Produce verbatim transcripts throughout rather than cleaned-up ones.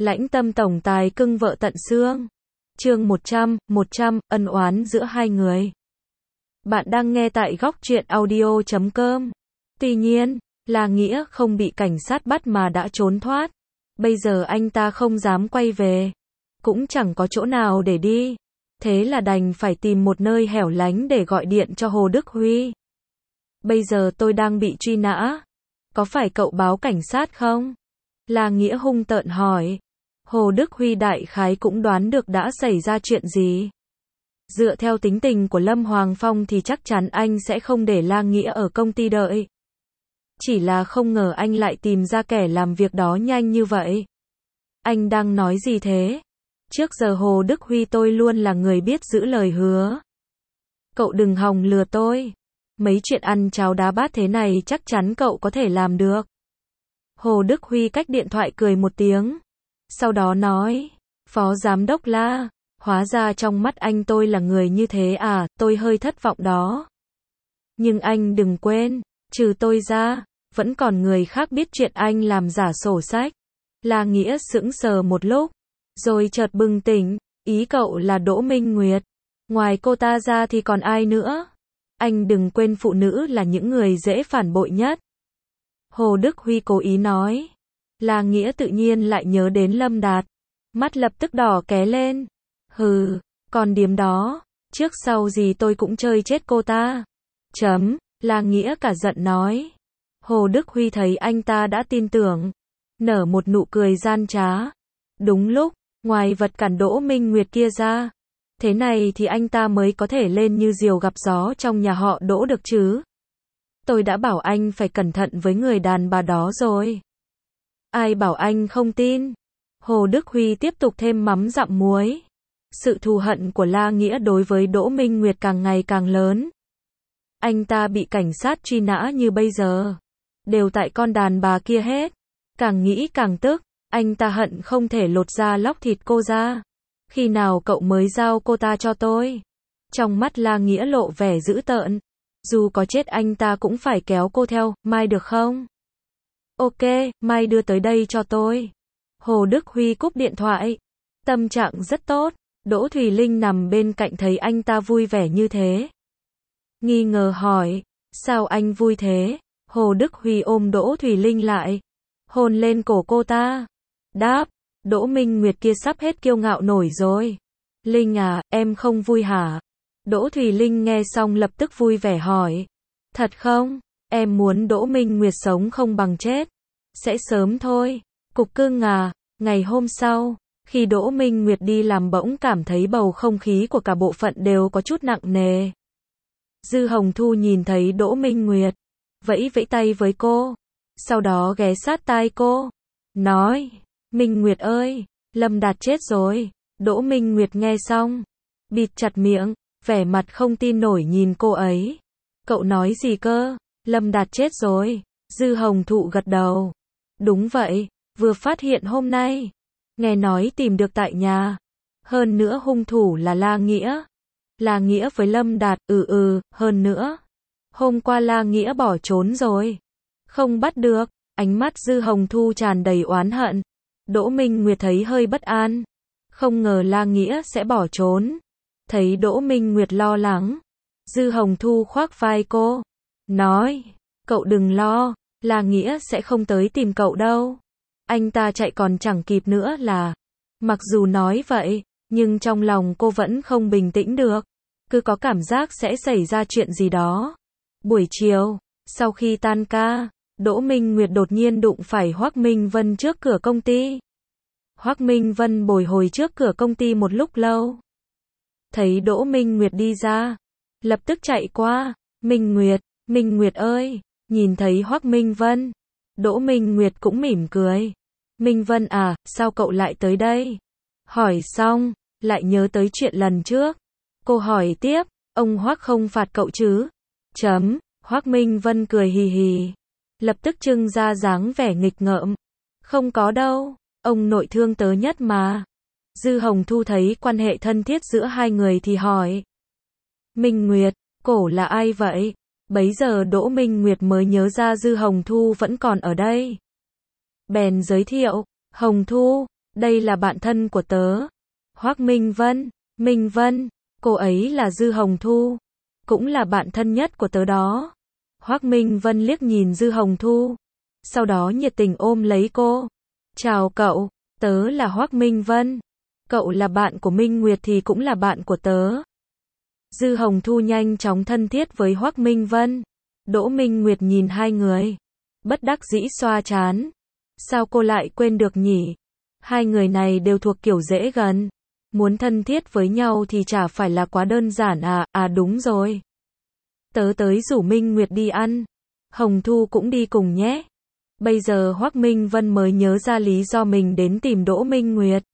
Lãnh tâm tổng tài cưng vợ tận xương. Chương một trăm, một trăm, ân oán giữa hai người. Bạn đang nghe tại góc truyện audio chấm com. Tuy nhiên, là Nghĩa không bị cảnh sát bắt mà đã trốn thoát. Bây giờ anh ta không dám quay về. Cũng chẳng có chỗ nào để đi. Thế là đành phải tìm một nơi hẻo lánh để gọi điện cho Hồ Đức Huy. Bây giờ tôi đang bị truy nã. Có phải cậu báo cảnh sát không? Là Nghĩa hung tợn hỏi. Hồ Đức Huy đại khái cũng đoán được đã xảy ra chuyện gì. Dựa theo tính tình của Lâm Hoàng Phong thì chắc chắn anh sẽ không để La Nghĩa ở công ty đợi. Chỉ là không ngờ anh lại tìm ra kẻ làm việc đó nhanh như vậy. Anh đang nói gì thế? Trước giờ Hồ Đức Huy tôi luôn là người biết giữ lời hứa. Cậu đừng hòng lừa tôi. Mấy chuyện ăn cháo đá bát thế này chắc chắn cậu có thể làm được. Hồ Đức Huy cách điện thoại cười một tiếng. Sau đó nói, Phó Giám đốc La, hóa ra trong mắt anh tôi là người như thế à, tôi hơi thất vọng đó. Nhưng anh đừng quên, trừ tôi ra, vẫn còn người khác biết chuyện anh làm giả sổ sách. La Nghĩa sững sờ một lúc, rồi chợt bừng tỉnh, ý cậu là Đỗ Minh Nguyệt. Ngoài cô ta ra thì còn ai nữa? Anh đừng quên phụ nữ là những người dễ phản bội nhất. Hồ Đức Huy cố ý nói. La Nghĩa tự nhiên lại nhớ đến Lâm Đạt. Mắt lập tức đỏ ké lên. Hừ, còn điếm đó, trước sau gì tôi cũng chơi chết cô ta. Chấm, La Nghĩa cả giận nói. Hồ Đức Huy thấy anh ta đã tin tưởng. Nở một nụ cười gian trá. Đúng lúc, ngoài vật cản Đỗ Minh Nguyệt kia ra. Thế này thì anh ta mới có thể lên như diều gặp gió trong nhà họ Đỗ được chứ. Tôi đã bảo anh phải cẩn thận với người đàn bà đó rồi. Ai bảo anh không tin? Hồ Đức Huy tiếp tục thêm mắm dặm muối. Sự thù hận của La Nghĩa đối với Đỗ Minh Nguyệt càng ngày càng lớn. Anh ta bị cảnh sát truy nã như bây giờ. Đều tại con đàn bà kia hết. Càng nghĩ càng tức. Anh ta hận không thể lột da lóc thịt cô ra. Khi nào cậu mới giao cô ta cho tôi? Trong mắt La Nghĩa lộ vẻ dữ tợn. Dù có chết anh ta cũng phải kéo cô theo, mai được không? Ok, mai đưa tới đây cho tôi. Hồ Đức Huy cúp điện thoại. Tâm trạng rất tốt. Đỗ Thùy Linh nằm bên cạnh thấy anh ta vui vẻ như thế. Nghi ngờ hỏi, sao anh vui thế? Hồ Đức Huy ôm Đỗ Thùy Linh lại. Hôn lên cổ cô ta. Đáp, Đỗ Minh Nguyệt kia sắp hết kiêu ngạo nổi rồi. Linh à, em không vui hả? Đỗ Thùy Linh nghe xong lập tức vui vẻ hỏi. Thật không? Em muốn Đỗ Minh Nguyệt sống không bằng chết. Sẽ sớm thôi. Cục cưng à, ngày hôm sau, khi Đỗ Minh Nguyệt đi làm bỗng cảm thấy bầu không khí của cả bộ phận đều có chút nặng nề. Dư Hồng Thu nhìn thấy Đỗ Minh Nguyệt, vẫy vẫy tay với cô. Sau đó ghé sát tai cô. Nói, Minh Nguyệt ơi, Lâm Đạt chết rồi. Đỗ Minh Nguyệt nghe xong, bịt chặt miệng, vẻ mặt không tin nổi nhìn cô ấy. Cậu nói gì cơ? Lâm Đạt chết rồi. Dư Hồng Thụ gật đầu. Đúng vậy, vừa phát hiện hôm nay. Nghe nói tìm được tại nhà. Hơn nữa hung thủ là La Nghĩa. La Nghĩa với Lâm Đạt, ừ ừ, hơn nữa. Hôm qua La Nghĩa bỏ trốn rồi. Không bắt được. Ánh mắt Dư Hồng Thu tràn đầy oán hận. Đỗ Minh Nguyệt thấy hơi bất an. Không ngờ La Nghĩa sẽ bỏ trốn. Thấy Đỗ Minh Nguyệt lo lắng. Dư Hồng Thu khoác vai cô. Nói, cậu đừng lo, La Nghĩa sẽ không tới tìm cậu đâu. Anh ta chạy còn chẳng kịp nữa là. Mặc dù nói vậy, nhưng trong lòng cô vẫn không bình tĩnh được. Cứ có cảm giác sẽ xảy ra chuyện gì đó. Buổi chiều, sau khi tan ca, Đỗ Minh Nguyệt đột nhiên đụng phải Hoắc Minh Vân trước cửa công ty. Hoắc Minh Vân bồi hồi trước cửa công ty một lúc lâu. Thấy Đỗ Minh Nguyệt đi ra, lập tức chạy qua. Minh Nguyệt, Minh Nguyệt ơi, nhìn thấy Hoắc Minh Vân. Đỗ Minh Nguyệt cũng mỉm cười. Minh Vân à, sao cậu lại tới đây? Hỏi xong, lại nhớ tới chuyện lần trước. Cô hỏi tiếp, ông Hoắc không phạt cậu chứ? Chấm, Hoắc Minh Vân cười hì hì. Lập tức trưng ra dáng vẻ nghịch ngợm. Không có đâu, ông nội thương tớ nhất mà. Dư Hồng Thu thấy quan hệ thân thiết giữa hai người thì hỏi. Minh Nguyệt, cổ là ai vậy? Bấy giờ Đỗ Minh Nguyệt mới nhớ ra Dư Hồng Thu vẫn còn ở đây. Bèn giới thiệu, Hồng Thu, Đây là bạn thân của tớ. Hoắc Minh Vân, Minh Vân, cô ấy là Dư Hồng Thu, cũng là bạn thân nhất của tớ đó. Hoắc Minh Vân liếc nhìn Dư Hồng Thu, sau đó nhiệt tình ôm lấy cô. Chào cậu, tớ là Hoắc Minh Vân. Cậu là bạn của Minh Nguyệt thì cũng là bạn của tớ. Dư Hồng Thu nhanh chóng thân thiết với Hoắc Minh Vân. Đỗ Minh Nguyệt nhìn hai người, bất đắc dĩ xoa trán. Sao cô lại quên được nhỉ? Hai người này đều thuộc kiểu dễ gần. Muốn thân thiết với nhau thì chả phải là quá đơn giản à, à đúng rồi. Tớ tới rủ Minh Nguyệt đi ăn. Hồng Thu cũng đi cùng nhé. Bây giờ Hoắc Minh Vân mới nhớ ra lý do mình đến tìm Đỗ Minh Nguyệt.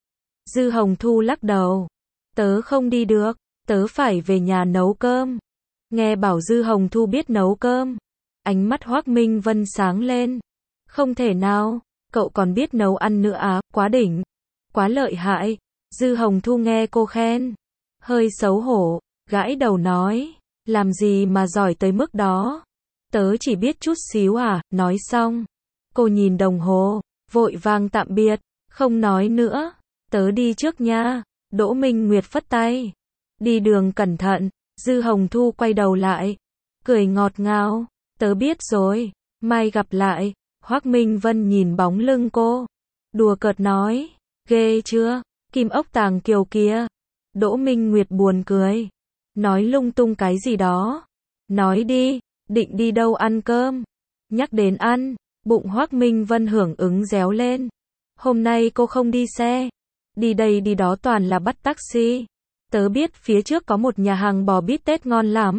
Dư Hồng Thu lắc đầu. Tớ không đi được, tớ phải về nhà nấu cơm. Nghe bảo Dư Hồng Thu biết nấu cơm. Ánh mắt Hoắc Minh Vân sáng lên. Không thể nào, cậu còn biết nấu ăn nữa à, quá đỉnh, quá lợi hại. Dư Hồng Thu nghe cô khen, hơi xấu hổ, gãi đầu nói, làm gì mà giỏi tới mức đó. Tớ chỉ biết chút xíu à, nói xong. Cô nhìn đồng hồ, vội vàng tạm biệt, không nói nữa, tớ đi trước nha. Đỗ Minh Nguyệt phất tay, đi đường cẩn thận. Dư Hồng Thu quay đầu lại, cười ngọt ngào, tớ biết rồi, mai gặp lại. Hoắc Minh Vân nhìn bóng lưng cô, đùa cợt nói, ghê chưa, kim ốc tàng kiều kia. Đỗ Minh Nguyệt buồn cười, nói lung tung cái gì đó. Nói đi, định đi đâu ăn cơm? Nhắc đến ăn, bụng Hoắc Minh Vân hưởng ứng réo lên. Hôm nay cô không đi xe, đi đây đi đó toàn là bắt taxi. Tớ biết phía trước có một nhà hàng bò bít tết ngon lắm.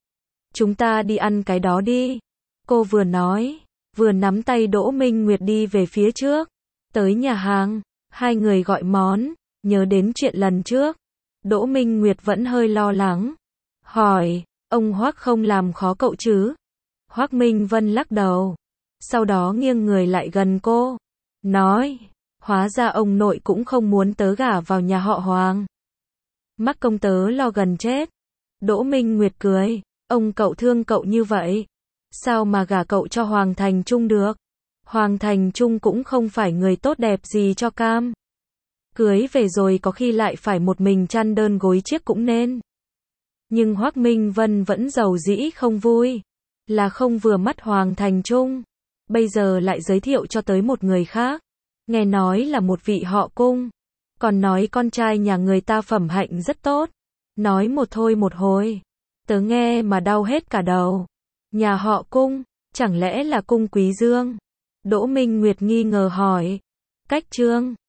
Chúng ta đi ăn cái đó đi. Cô vừa nói, vừa nắm tay Đỗ Minh Nguyệt đi về phía trước. Tới nhà hàng, hai người gọi món, nhớ đến chuyện lần trước. Đỗ Minh Nguyệt vẫn hơi lo lắng. Hỏi, ông Hoắc không làm khó cậu chứ? Hoắc Minh Vân lắc đầu. Sau đó nghiêng người lại gần cô. Nói, hóa ra ông nội cũng không muốn tớ gả vào nhà họ Hoàng. Mắc công tớ lo gần chết. Đỗ Minh Nguyệt cười, ông cậu thương cậu như vậy. Sao mà gả cậu cho Hoàng Thành Trung được? Hoàng Thành Trung cũng không phải người tốt đẹp gì cho cam. Cưới về rồi có khi lại phải một mình chăn đơn gối chiếc cũng nên. Nhưng Hoắc Minh Vân vẫn giàu dĩ không vui. Là không vừa mắt Hoàng Thành Trung. Bây giờ lại giới thiệu cho tới một người khác. Nghe nói là một vị họ Cung. Còn nói con trai nhà người ta phẩm hạnh rất tốt. Nói một thôi một hồi. Tớ nghe mà đau hết cả đầu. Nhà họ Cung, chẳng lẽ là Cung Quý Dương? Đỗ Minh Nguyệt nghi ngờ hỏi. Cách Trương,